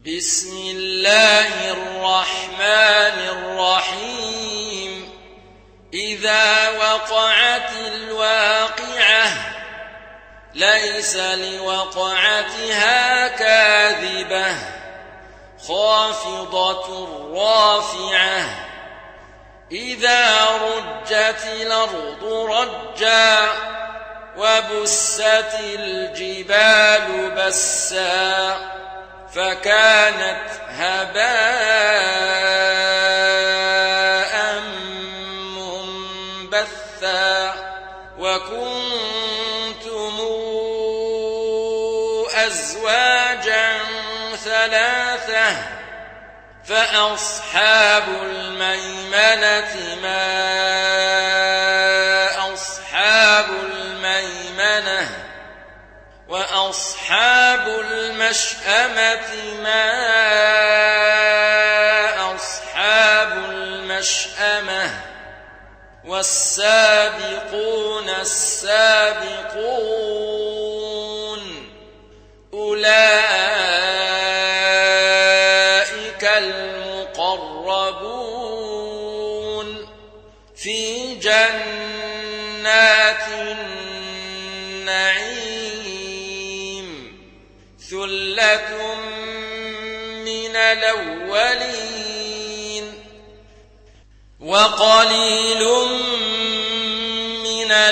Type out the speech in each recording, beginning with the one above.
بسم الله الرحمن الرحيم إذا وقعت الواقعة ليس لوقعتها كاذبة خافضة رافعة إذا رجت الأرض رجا وبست الجبال بسا فكانت هباء منبثا وكنتم أزواجا ثلاثة فأصحاب الميمنة ما أصحاب الميمنة وأصحاب المشأمة ما أصحاب المشأمة والسابقون السابقون أولئك المقربون في جنات النعيم ثلة من الأولين وقليل من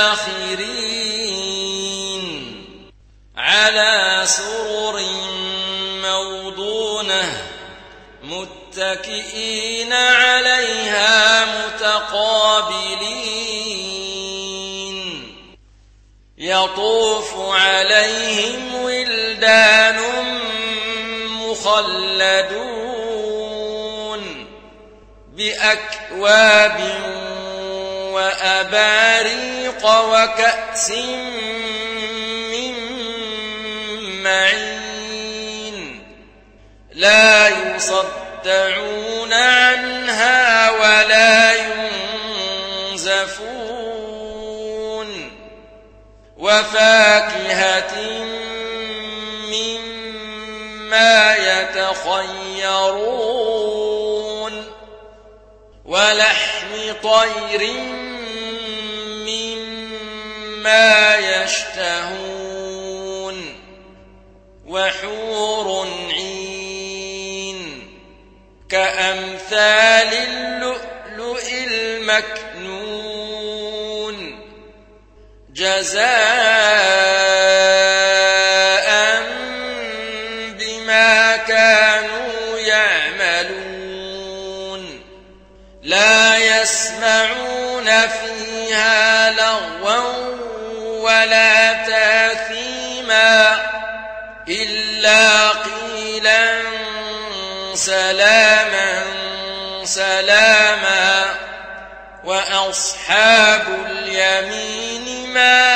الآخرين على سرر موضونة متكئين عليها متقابلين يطوف عليهم ولدان مخلدون بأكواب وأباريق وكأس من معين لا يصدعون عنها ولا ينزفون وفاكهة مما يتخيرون ولحم طير مما يشتهون وحور عين كأمثال اللؤلؤ المكنون جزاء بما كانوا يعملون لا يسمعون فيها لغوا ولا تاثيما إلا قيلا سلاما سلاما وأصحاب اليمين ما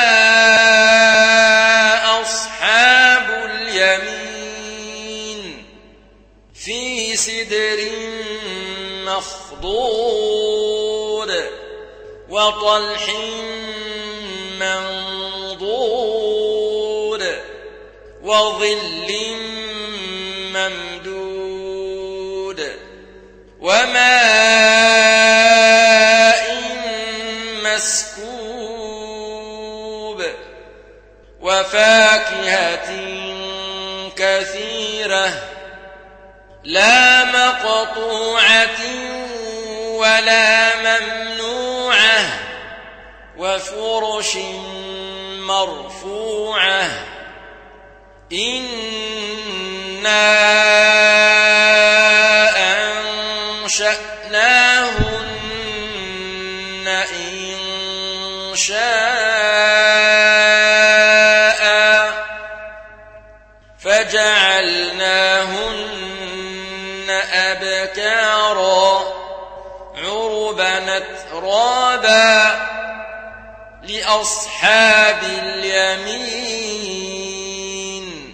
أصحاب اليمين في سدر مخضود وطلح منضود وظل ممدود وماء مسكوب وفاكهة كثيرة لا مقطوعة ولا ممنوعة وفرش مرفوعة إنا أنشأناهن إنشاء فجعلناهن أبكارا عربا أترابا لأصحاب اليمين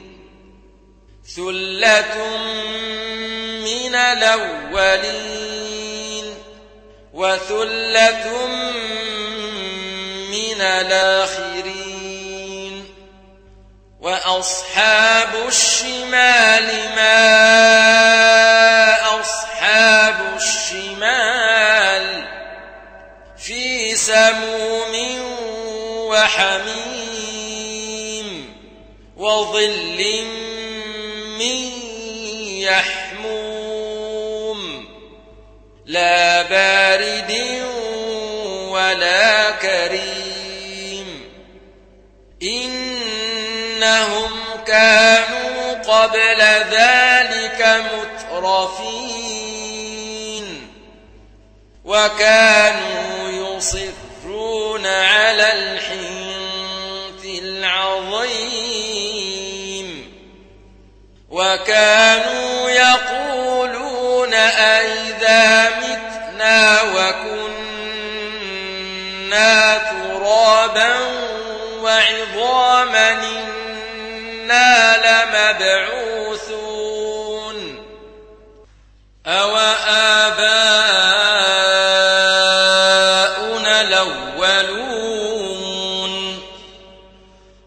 ثلة من الأولين وثلة من الآخرين وأصحاب الشمال ما وحميم وظل من يحموم لا بارد ولا كريم إنهم كانوا قبل ذلك مترفين وكانوا يصرون على الحنث العظيم وكانوا يقولون أئذا متنا وكنا ترابا وعظاما إنا لمبعوثون أو